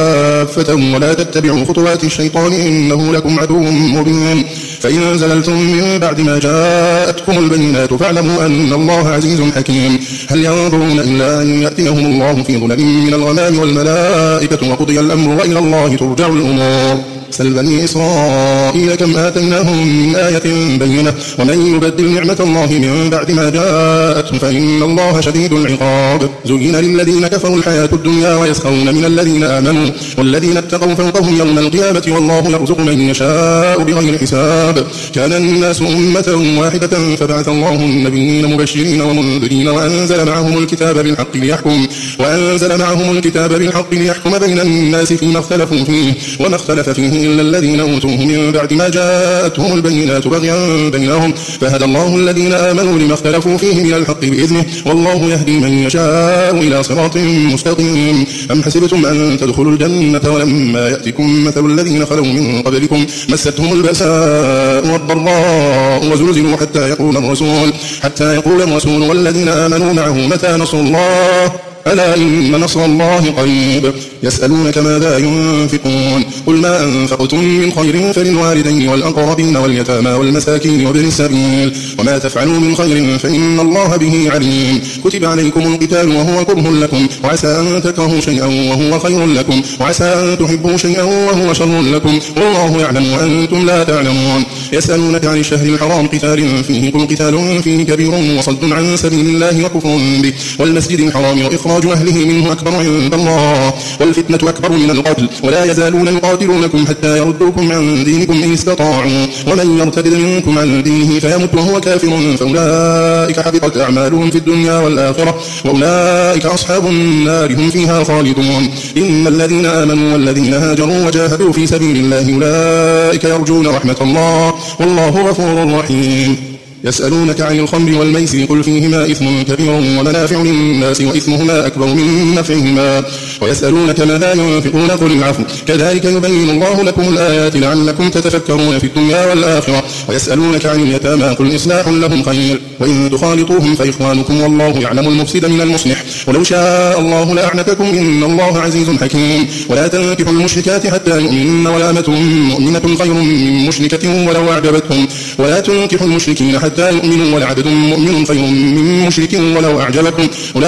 Speaker 2: كافة ولا تتبعوا خطوات الشيطان إنه لكم عدو مبين. فإن زللتم من بعد ما جاءتكم البينات فاعلموا أن الله عزيز حكيم. هل ينظرون إلا أن يأتيهم الله في ظلل من الغمام والملائكة وقضي الأمر وإلى الله ترجع الأمور. سل بني إسرائيل كم آتيناهم من آية بينة ومن يبدل نعمة الله من بعد ما جاءته فإن الله شديد العقاب. زين للذين كفروا الحياة الدنيا ويسخرون من الذين آمنوا والذين اتقوا فوقهم يوم القيامة والله يرزق من يشاء بغير حساب. كان الناس أمة واحدة فبعث الله النبيين مبشرين ومنذرين وأنزل معهم الكتاب بالحق ليحكم وأنزل معهم الكتاب بالحق ليحكم بين الناس فيما اختلفوا فيه وما اختلف فيه إلا الذين أوتوه من بعد ما جاءتهم البينات بغيا بينهم فهدى الله الذين آمنوا لما اختلفوا فيه من الحق بإذنه والله يهدي من يشاء إلى صراط مستقيم. أم حسبتم أن تدخلوا الجنة ولما يأتكم مثل الذين خلوا من قبلكم مستهم البأساء والضراء وزلزلوا حتى يقول الرسول حتى يقول الرسول والذين آمنوا معه متى نصر الله ألا إن نصر الله قريب. يسألونك ماذا ينفقون قل ما أنفقتم من خير فللوالدين والأقربين واليتامى والمساكين وابن السبيل وما تفعلوا من خير فإن الله به عليم. كتب عليكم القتال وهو كره لكم وعسى أن تكرهوا شيئا وهو خير لكم وعسى أن تحبوا شيئا وهو شر لكم والله يعلم وأنتم لا تعلمون. يسألونك عن الشهر الحرام قتال فيه قل قتال فيه كبير وصد عن سبيل الله وكفر به والمسجد الحرام وإخراج أهله منه أكبر عند الله والفتنة أكبر من القتل ولا يزالون يقاتلونكم حتى يردوكم عن دينكم إن استطاعوا ومن يرتد منكم عن دينه فيمت وهو كافر فأولئك حبطت أعمالهم في الدنيا والآخرة وأولئك أصحاب النار هم فيها خالدون. إن الذين آمنوا والذين هاجروا وجاهدوا في سبيل الله أولئك يرجون رحمة الله والله غفور رحيم. يسألونك عن الخمر والميسر قل فيهما إثم كبير ومنافع للناس وإثمهما أكبر من نفعهما ويسألونك ماذا ينفقون قل العفو كذلك يبين الله لكم الآيات لعلكم تتفكرون في الدنيا والآخرة. ويسألونك عن اليتامى قل إصلاح لهم خير وإن تخالطوهم فإخوانكم والله يعلم المفسد من المصلح ولو شاء الله لأعنتكم إن الله عزيز حكيم. ولا تنكحوا المشركات حتى يؤمنن ولأمة مؤمنة خير من مشركة ولو أعجبتهم ولا تنكحوا المشركين حتى حتى يؤمنوا ولعبد مؤمن خير من مشرك ولو أعجبكم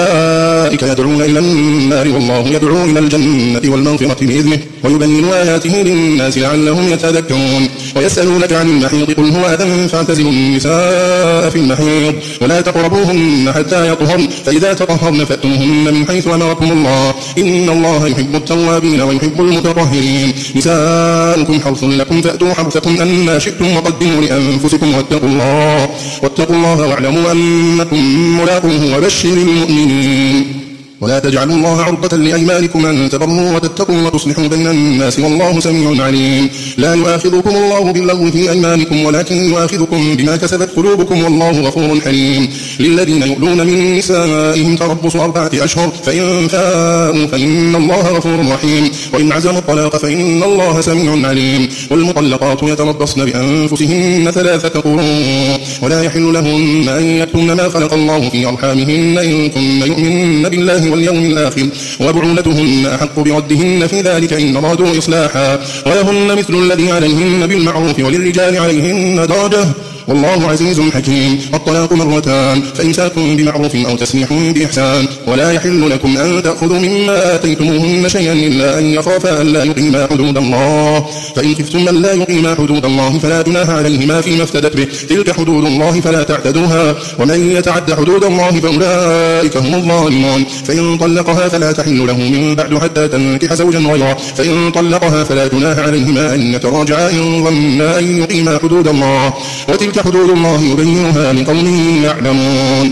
Speaker 2: أولئك يدعون إلى النار والله يدعو إلى الجنة والمغفرة بإذنه ويبين آياته للناس لعلهم يتذكرون. ويسألونك عن المحيض قل هو أذى فاعتزلوا النساء في المحيض ولا تقربوهن حتى يطهرن فإذا تطهرن فأتوهن من حيث أمركم الله إن الله يحب التوابين ويحب المتطهرين. نساؤكم حرث لكم فأتوا حرثكم أنما شئتم وقدموا لأنفسكم واتقوا الله واتقوا الله واعلموا أنكم ملاقوه وبشر المؤمنين. ولا تجعلوا الله عرضة لأيمانكم أن تبروا وتتقوا وتصلحوا بين الناس والله سميع عليم. لا يؤاخذكم الله باللغو في أيمانكم ولكن يؤاخذكم بما كسبت قلوبكم والله غفور حليم. للذين يؤلون من نسائهم تربص أربعة أشهر فإن فاءوا فإن الله غفور رحيم وإن عزموا الطلاق فإن الله سميع عليم. والمطلقات يتربصن بأنفسهن ثلاثة قروء ولا يحل لهن أن يكتمن ما خلق الله في أرحامهن إن كن يؤمن بالله واليوم الآخر وبعولتهن أحق بردهن في ذلك إن أرادوا إصلاحا ولهن مثل الذي عليهن بالمعروف وللرجال عليهن درجة والله عزيز حكيم. الطلاق مرتان فإمساك بمعروف أو تسريح بإحسان ولا يحل لكم أن تأخذوا مما آتيتموهن شيئا إلا أن يخافا ألا يقيما حدود الله فإن خفتم ألا يقيما حدود الله فلا جناح عليهما فيما افتدت به تلك حدود الله فلا تعتدوها ومن يتعد حدود الله فأولئك هم الظالمون. فإن طلقها فلا تحل له من بعد حتى تنكح زوجا غيره فإن طلقها فلا جناح عليهما أن يتراجعا إن ظنا أن يقيما حدود الله وتلك حدود الله يبينها لقوم يعلمون.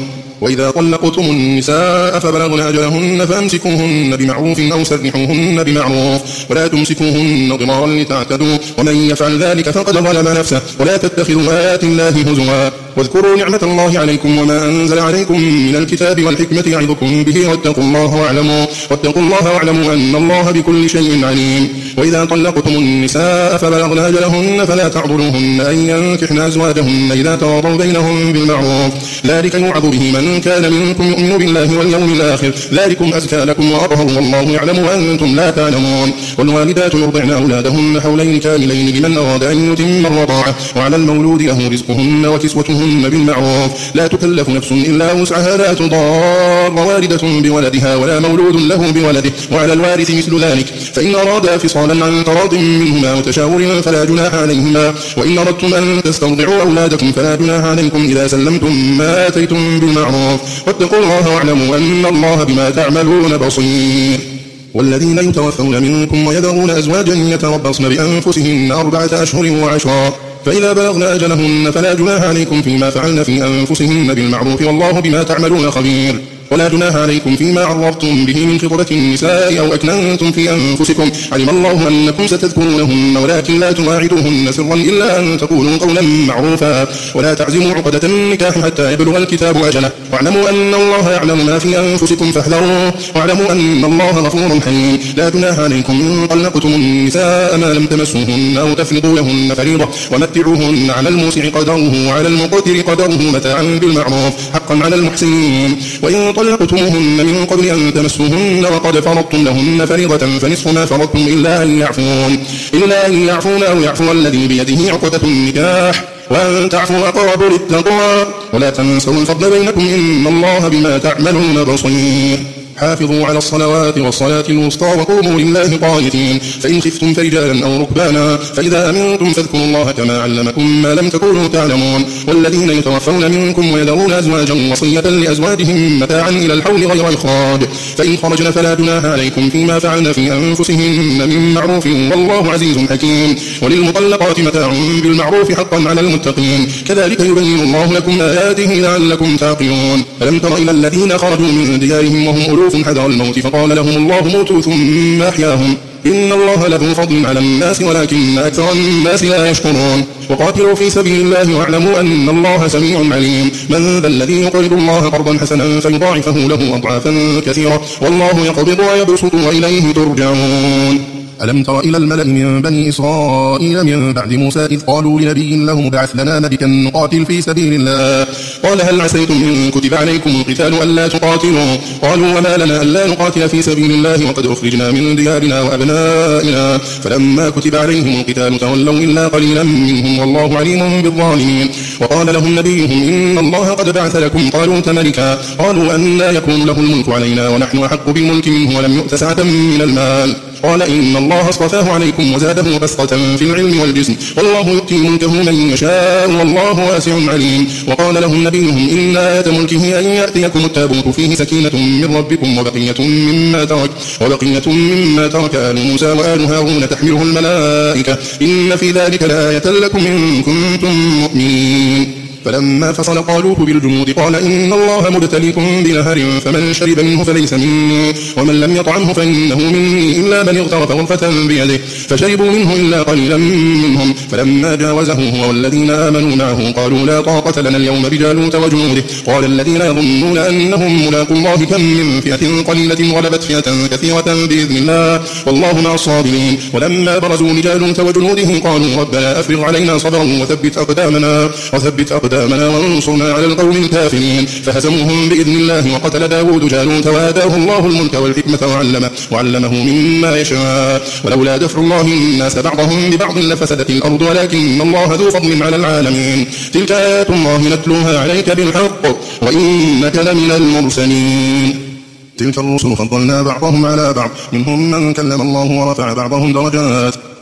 Speaker 2: وإذا طلقتم النساء فبلغن أجلهن فامسكوهن بمعروف أو سرحوهن بمعروف ولا تمسكوهن ضرارا لتعتدوا ومن يفعل ذلك فقد ظلم نفسه ولا تتخذوا آيات الله هزوا واذكروا نعمة الله عليكم وما أنزل عليكم من الكتاب والحكمة يعظكم به واتقوا الله واعلموا واتقوا الله واعلموا أن الله بكل شيء عليم. وإذا طلقتم النساء فبلغن أجلهن فلا تعضلوهن أن ينكحن أزواجهن إذا تراضوا بينهم بالمعروف ذلك يوعظ به من كان منكم يؤمن بالله واليوم الآخر ذلكم أزكى لكم وأطهر والله يعلم وأنتم لا تعلمون. والوالدات يرضعن أولادهن حولين كاملين لمن أراد أن يتم الرضاعة وعلى المولود له رزقهن وكسوتهن بالمعروف لا تكلف نفس إلا وسعها لا تضار والدة بولدها ولا مولود له بولده وعلى الوارث مثل ذلك فإن أرادا فصالا عن تراض منهما وتشاور فلا جناح عليهما وإن أردتم أن تسترضعوا أولادكم فلا جناح عليكم إذا سلمتم ما آتيتم بالمعروف واتقوا الله واعلموا أن الله بما تعملون بصير. والذين يتوفون منكم ويذرون أزواجا يتربصن بأنفسهن أربعة أشهر وعشرا فإذا بلغن أجلهن فلا جناح عليكم فيما فعلن في أنفسهن بالمعروف والله بما تعملون خبير. ولا جناح عليكم فيما عرضتم به من خطبة النساء أو أكننتم في أنفسكم علم الله أنكم ستذكرونهن ولكن لا تواعدوهن سرا إلا أن تقولوا قولا معروفا ولا تعزموا عقدة النكاح حتى يبلغ الكتاب أجله واعلموا أن الله يعلم ما في أنفسكم فاحذروه واعلموا أن الله غفور حليم. لا جناح عليكم إن طلقتم النساء ما لم تمسوهن أو تفرضوا لهن فريضة ومتعوهن على الموسع قدره وعلى المقتر قدره متاعا بالمعروف حقا على المحسنين. وإن طلقتموهن من قبل أن تمسوهن وقد فرضتم لهن فريضة فنصف ما فرضتم إلا أن يعفون إلا أن يعفون أو يعفو الذي بيده عقدة النكاح وأن تعفوا أقرب للتقوى ولا تنسوا الفضل بينكم إن الله بما تعملون بصير. حافظوا على الصلوات والصلاة الوسطى وقوموا لله قانتين فإن خفتم فرجالا أو ركبانا فإذا أمنتم فاذكروا الله كما علمكم ما لم تكونوا تعلمون. والذين يتوفون منكم ويذرون أزواجا وصية لأزواجهم متاعا إلى الحول غير إخراج فإن خرجن فلا جناح عليكم فيما فعلن في أنفسهن من معروف والله عزيز حكيم. وللمطلقات متاع بالمعروف حقا على المتقين كذلك يبين الله لكم آياته لعلكم تعقلون. ألم تر إلى الذين خرجوا من ديارهم وهم ألوف حذر الموت فقال لهم الله موتوا ثم أحياهم إن الله لذو فضل على الناس ولكن أكثر الناس لا يشكرون. وقاتلوا في سبيل الله واعلموا أن الله سميع عليم. من ذا الذي يقرض الله قرضا حسنا فيضاعفه له أضعافا كثيرة والله يقبض ويبسط وإليه ترجعون. ألم تر إلى الملأ من بني إسرائيل من بعد موسى إذ قالوا لنبي له ابعث لنا ملكا نقاتل في سبيل الله قال هل عسيتم إن كتب عليكم القتال ألا تقاتلوا قالوا وما لنا ألا نقاتل في سبيل الله وقد أخرجنا من ديارنا وأبنائنا فلما كتب عليهم القتال تولوا إلا قليلا منهم والله عليم بالظالمين. وقال لهم نبيهم إن الله قد بعث لكم طالوت ملكا قالوا أنى يكون له الملك علينا ونحن أحق بالملك منه ولم يؤت سعة من المال قال إن الله اصطفاه عليكم وزاده بسطة في العلم والجسم والله يؤتي ملكه من يشاء والله واسع عليم. وقال لهم نبيهم إن آية ملكه أن يأتيكم التابوت فيه سكينة من ربكم وبقية مما ترك وبقية مما ترك آل موسى وآل هارون تحمله الملائكة إن في ذلك لآية لكم إن كنتم مؤمنين. فلما فصل طالوت بالجنود قال إن الله مبتليكم بنهر فمن شرب منه فليس مني ومن لم يطعمه فإنه مني إلا من اغترف غرفة بيده فشربوا منه إلا قليلا منهم. فلما جاوزه هو والذين آمنوا معه قالوا لا طاقة لنا اليوم بجالوت وجنوده قال الذين يظنون أنهم ملاقوا الله كم من فئة قليلة غلبت فئة كثيرة بإذن الله والله مع الصابرين. ولما برزوا لجالوت وجنوده قالوا ربنا أفرغ علينا صبرا وثبت أقدامنا وثبت أقدامنا وانصرنا على القوم الكافرين فهزموهم بإذن الله. وقتل داود جالوت وآتاه الله الملك والحكمة وعلمه, وعلمه مما يشاء ولولا دفع الله الناس بعضهم ببعض لفسدت الأرض ولكن الله ذو فضل على العالمين. تلك آيات الله نتلوها عليك بالحق وإنك لمن المرسلين. تلك الرسل فضلنا بعضهم على بعض منهم من كلم الله ورفع بعضهم درجات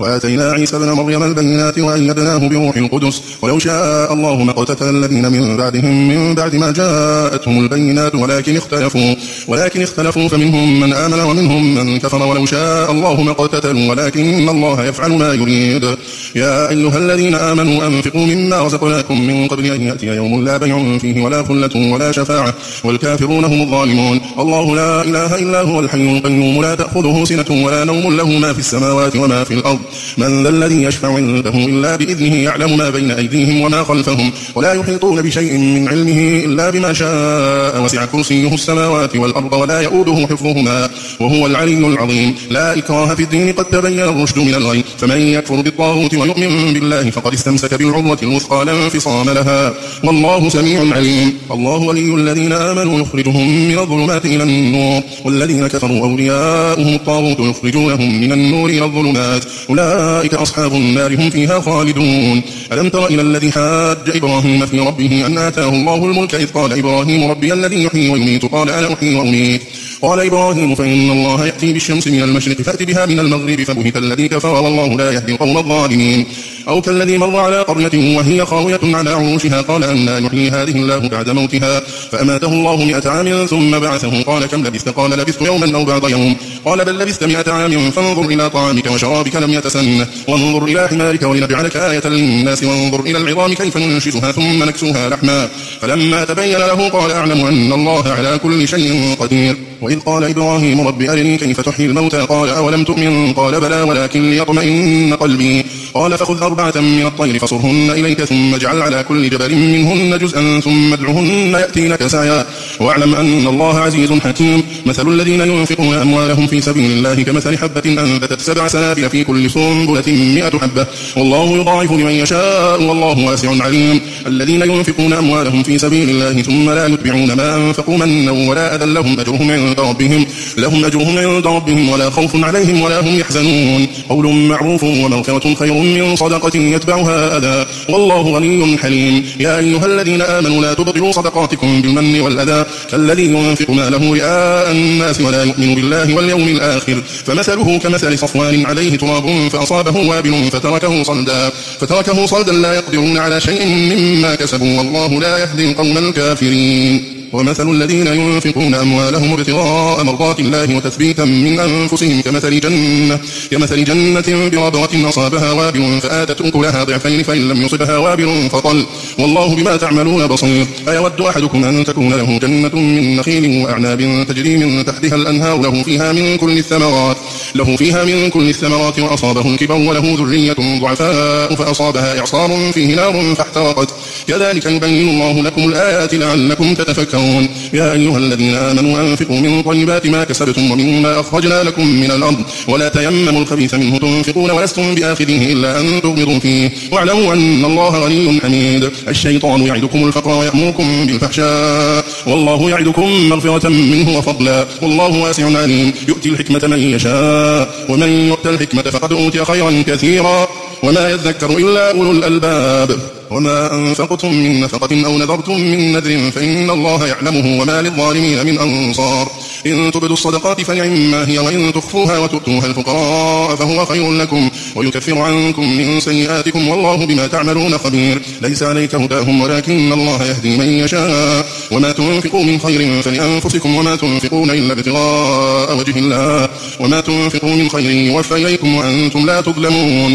Speaker 2: وآتينا عيسى ابن مريم البينات وأيدناه بروح القدس ولو شاء الله ما اقتتل الذين من بعدهم من بعد ما جاءتهم البينات ولكن اختلفوا ولكن اختلفوا فمنهم من آمن ومنهم من كفر ولو شاء الله ما اقتتلوا ولكن الله يفعل ما يريد. يا أيها الذين آمنوا أنفقوا مما رزقناكم من قبل أن يأتي يوم لا بيع فيه ولا خلة ولا شفاعة والكافرون هم الظالمون. الله لا إله إلا هو الحي القيوم لا تأخذه سنة ولا نوم له ما في السماوات وما في الأرض من ذا الذي يشفع عنده إلا بإذنه يعلم ما بين أيديهم وما خلفهم ولا يحيطون بشيء من علمه إلا بما شاء وسع كرسيه السماوات والأرض ولا يؤوده حفظهما وهو العلي العظيم. لا إكراه في الدين قد تبين الرشد من الغي فمن يكفر بالطاغوت ويؤمن بالله فقد استمسك بالعروة الوثقى لا انفصام لها والله سميع عليم. الله ولي الذين آمنوا يخرجهم من الظلمات إلى النور والذين كفروا أولياؤهم الطاغوت يخرجونهم من النور إلى الظلمات أولئك أصحاب النار هم فيها خالدون. ألم تر إلى الذي حاج إبراهيم في ربه أن آتاه الله الملك إذ قال إبراهيم ربي الذي يحيي ويميت قال أنا أحيي وأميت قال إبراهيم فإن الله يأتي بالشمس من المشرق فأت بها من المغرب فبهت الذي كفر والله لا يهدي القوم الظالمين. أو كالذي مر على قرية وهي خاوية على عروشها قال أنى يحيي هذه الله بعد موتها فأماته الله مئة عام ثم بعثه قال كم لبثت قال لبثت يوما أو بعض يوم قال بل لبثت مئة عام فانظر إلى طعامك وشرابك لم يتسنه وانظر إلى حمارك ولنجعلك آية للناس وانظر إلى العظام كيف ننشزها ثم نكسوها لحما فلما تبين له قال أعلم أن الله على كل شيء قدير. وإذ قال إبراهيم رب أرني كيف تحيي الموتى قال أولم تؤمن قال بلى ولكن ليطمئن قلبي قال فخذ أربعة من الطير فصرهن إليك ثم اجعل على كل جبل منهن جزءا ثم ادعهن يأتينك سعيا واعلم أن الله عزيز حكيم. مثل الذين ينفقون أموالهم في سبيل الله كمثل حبة أنبتت سبع سنابل في كل سنبلة مئة حبة والله يضاعف لمن يشاء والله واسع عليم. الذين ينفقون أموالهم في سبيل الله ثم لا يتبعون ما أنفقوا منا ولا أذى لهم أجرهم عند ربهم لهم أجرهم عند ربهم ولا خوف عليهم ولا هم يحزنون. قول معروف ومغفرة خير من صدقة يتبعها أذى والله غني حليم. يا أيها الذين آمنوا لا تبطلوا صدقاتكم بالمن والأذى كالذي ينفق ماله رئاء الناس ولا يؤمن بالله واليوم الآخر فمثله كمثل صفوان عليه تراب فأصابه وابل فتركه صلدا فتركه صلدا لا يقدرون على شيء مما كسبوا والله لا يهدي القوم الكافرين. ومثل الذين ينفقون أموالهم ابتغاء مرضات الله وتثبيتا من أنفسهم كمثل جنة, كمثل جنة بربوة أصابها وابل فآتت أكلها ضعفين فإن لم يصبها وابل فطل والله بما تعملون بصير. أيود أحدكم أن تكون له جنة من نخيل وأعناب تجري من تحتها الأنهار له فيها من كل الثمرات له فيها من كل الثمرات وأصابه الكبر وله ذرية ضعفاء فأصابها إعصار فيه نار فاحترقت كذلك يبين الله لكم الآيات لعلكم تتفكرون. يا أيها الذين آمنوا أنفقوا من طيبات ما كسبتم ومما أخرجنا لكم من الأرض ولا تيمموا الخبيث منه تنفقون ولستم بآخذه إلا أن تغمضوا فيه واعلموا أن الله غني حميد. الشيطان يعدكم الفقر ويأمركم بالفحشاء والله يعدكم مغفرة منه وفضلا والله واسع عليم. يؤتي الحكمة من يشاء ومن يؤت الحكمة فقد أوتي خيرا كثيرا وما يذكر إلا أولو الألباب. وما أنفقتم من نفقة أو نذرتم من نذر فإن الله يعلمه وما للظالمين من أنصار. إن تبدوا الصدقات فنعما هي وإن تخفوها وتؤتوها الفقراء فهو خير لكم ويكفر عنكم من سيئاتكم والله بما تعملون خبير. ليس عليك هداهم ولكن الله يهدي من يشاء وما تنفقوا من خير فلأنفسكم وما تنفقون إلا ابتغاء وجه الله وما تنفقوا من خير يوفى إليكم وأنتم لا تظلمون.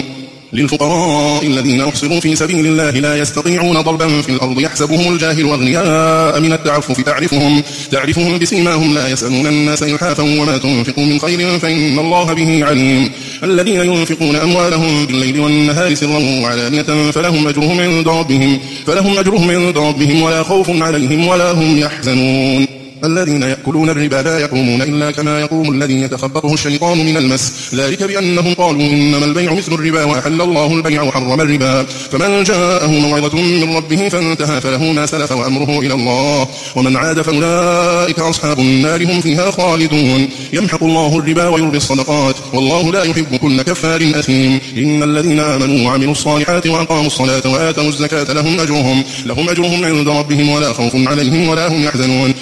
Speaker 2: للفقراء الذين أحصروا في سبيل الله لا يستطيعون ضربا في الأرض يحسبهم الجاهل أغنياء من التعفف تعرفهم, تعرفهم بسيماهم لا يسألون الناس إلحافا وما تنفقوا من خير فإن الله به عليم. الذين ينفقون أموالهم بالليل والنهار سرا وعلانية فلهم أجرهم عند ربهم فلهم أجرهم عند ربهم ولا خوف عليهم ولا هم يحزنون. الذين يأكلون الربا لا يقومون إلا كما يقوم الذي يتخبطه الشيطان من المس ذلك بأنهم قالوا إنما البيع مثل الربا وأحل الله البيع وحرم الربا فمن جاءه موعظة من ربه فانتهى فله ما سلف وأمره إلى الله ومن عاد فأولئك أصحاب النار هم فيها خالدون. يمحق الله الربا ويربي الصدقات والله لا يحب كل كفار أثيم. إن الذين آمنوا وعملوا الصالحات وأقاموا الصلاة وآتوا الزكاة لهم أجرهم, لهم أجرهم عند ربهم ولا خوف عليهم ولا هم يحزنون. يا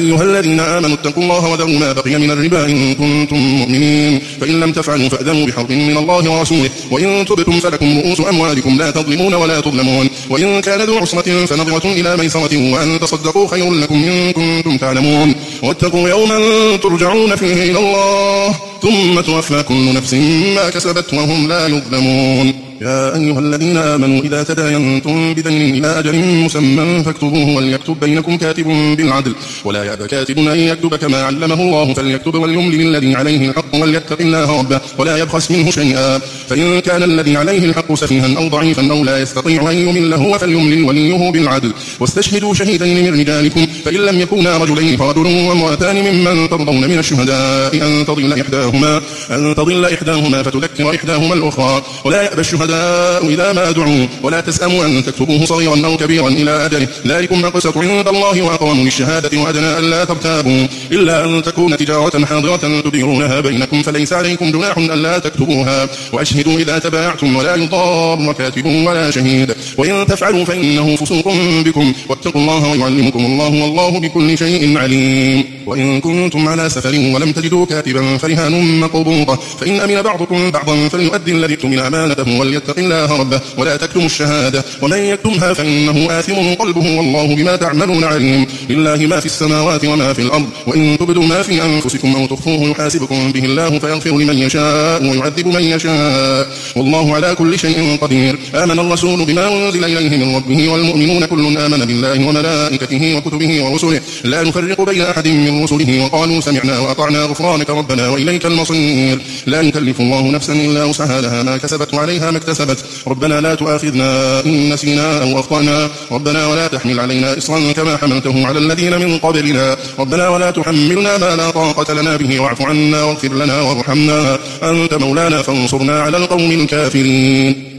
Speaker 2: أيها الذين آمنوا اتقوا الله وذروا ما بقي من الربا إن كنتم مؤمنين فإن لم تفعلوا فأذنوا بحرب من الله ورسوله وإن تبتم فلكم رؤوس أموالكم لا تظلمون ولا تظلمون وإن كان ذو عسرة فنظرة إلى ميسرة وأن تصدقوا خير لكم إن كنتم تعلمون واتقوا يوما ترجعون فيه إلى الله ثم توفى كل نفس ما كسبت وهم لا يظلمون يا أيها الذين آمنوا إذا تداينتم بدين إلى أجل مسمى فاكتبوه وليكتب بينكم كاتب بالعدل ولا يأبى كاتب أن يكتب كما علمه الله فليكتب وليملل الذي عليه الحق وليتق الله ربه ولا يبخس منه شيئا فإن كان الذي عليه الحق سفيها أو ضعيفا أو لا يستطيع أن يمل هو فليملل وليه بالعدل واستشهدوا شهيدين من رجالكم فإن لم يكونا رجلين فرجل وامرأتان ممن ترضون من الشهداء أن تضل إحداهما أن تضل إحداهما فتذكر إحداهما الأخرى ولا يأبى الشهداء إذا ما دعوا ولا تسأموا أن تكتبوه صغيرا أو كبيرا إلى أجله ذلكم أقسط عند الله وأقوم للشهادة وأدنى ألا ترتابوا إلا أن تكون تجارة حاضرة تديرونها بينكم فليس عليكم جناح ألا تكتبوها وأشهدوا إذا تبايعتم ولا يضار كاتب ولا شهيد وإن تفعلوا فإنه فسوق بكم واتقوا الله ويعلمكم الله والله بكل شيء عليم وإن كنتم على سفر ولم تجدوا كاتبا فرهان مقبوضة فإن أمن بعضكم بعضا فليؤدي الذي اؤتمن أمانته وليتق الله ربه ولا تكتموا الشهادة ومن يكتمها فإنه آثم قلبه والله بما تعملون عليم لله ما في السماوات وما في الأرض وإن تبدوا ما في أنفسكم أو تخفوه يحاسبكم به الله فيغفر لمن يشاء ويعذب من يشاء والله على كل شيء قدير آمن الرسول بما أنزل إليه من ربه والمؤمنون كل آمن بالله وملائكته وكتبه ورسله لا نفرق بين أحد من رسله وقالوا سمعنا وأطعنا غفرانك ربنا وإليك المصير لا يكلف الله نفسا إلا وسعها لها ما كسبت وعليها ما اكتسبت ربنا لا تؤاخذنا إن نسينا أو أخطأنا ربنا ولا تحمل علينا إصرا كما حملته على الذين من قبلنا ربنا ولا تحملنا ما لا طاقة لنا به واعف عنا واغفر لنا وارحمنا أنت مولانا فانصرنا على القوم الكافرين